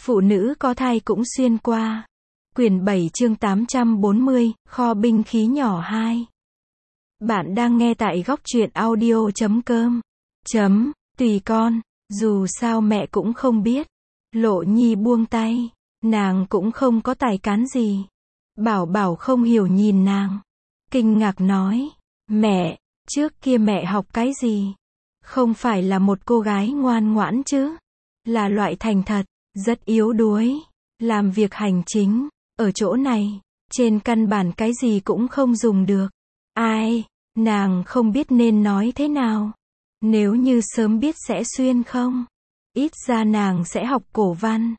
Phụ nữ có thai cũng xuyên qua. Quyển 7 chương 840, kho binh khí nhỏ 2. Bạn đang nghe tại góc truyện audio.com. Tùy con, dù sao mẹ cũng không biết. Lộ Nhi buông tay, nàng cũng không có tài cán gì. Bảo Bảo không hiểu nhìn nàng, kinh ngạc nói, mẹ, trước kia mẹ học cái gì? Không phải là một cô gái ngoan ngoãn chứ? Là loại thành thật, rất yếu đuối, làm việc hành chính, ở chỗ này, trên căn bản cái gì cũng không dùng được. Ai, nàng không biết nên nói thế nào. Nếu như sớm biết sẽ xuyên không? Ít ra nàng sẽ học cổ văn.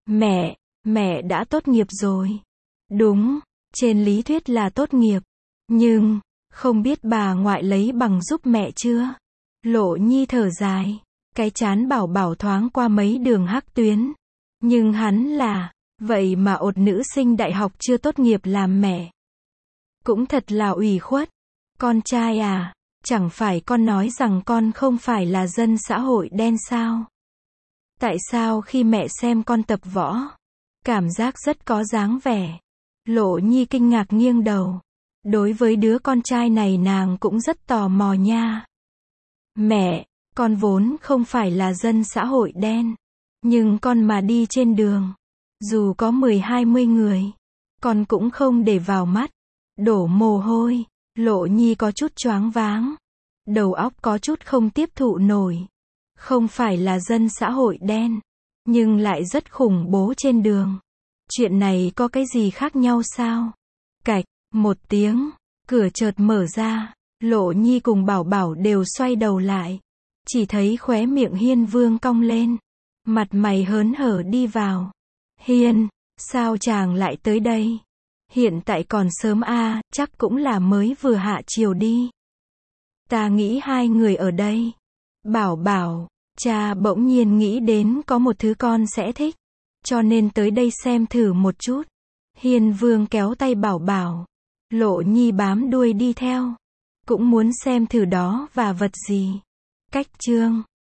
Mẹ đã tốt nghiệp rồi. Đúng, trên lý thuyết là tốt nghiệp. Nhưng, không biết bà ngoại lấy bằng giúp mẹ chưa? Lộ Nhi thở dài, cái trán Bảo Bảo thoáng qua mấy đường hắc tuyến. Nhưng hắn là, vậy mà ột nữ sinh đại học chưa tốt nghiệp làm mẹ. Cũng thật là ủy khuất. Con trai à, chẳng phải con nói rằng con không phải là dân xã hội đen sao? Tại sao khi mẹ xem con tập võ, cảm giác rất có dáng vẻ? Lộ Nhi kinh ngạc nghiêng đầu. Đối với đứa con trai này nàng cũng rất tò mò nha. Mẹ, con vốn không phải là dân xã hội đen. Nhưng con mà đi trên đường, dù có 10-20 người, con cũng không để vào mắt. Đổ mồ hôi, Lộ Nhi có chút choáng váng. Đầu óc có chút không tiếp thụ nổi. Không phải là dân xã hội đen, nhưng lại rất khủng bố trên đường. Chuyện này có cái gì khác nhau sao? Cạch, một tiếng, cửa chợt mở ra. Lộ Nhi cùng Bảo Bảo đều xoay đầu lại. Chỉ thấy khóe miệng Hiên Vương cong lên. Mặt mày hớn hở đi vào. Hiên, sao chàng lại tới đây? Hiện tại còn sớm à, chắc cũng là mới vừa hạ chiều đi. Ta nghĩ hai người ở đây. Bảo Bảo, cha bỗng nhiên nghĩ đến có một thứ con sẽ thích. Cho nên tới đây xem thử một chút. Hiên Vương kéo tay Bảo Bảo. Lộ Nhi bám đuôi đi theo. Cũng muốn xem thử đó và vật gì. Cách chương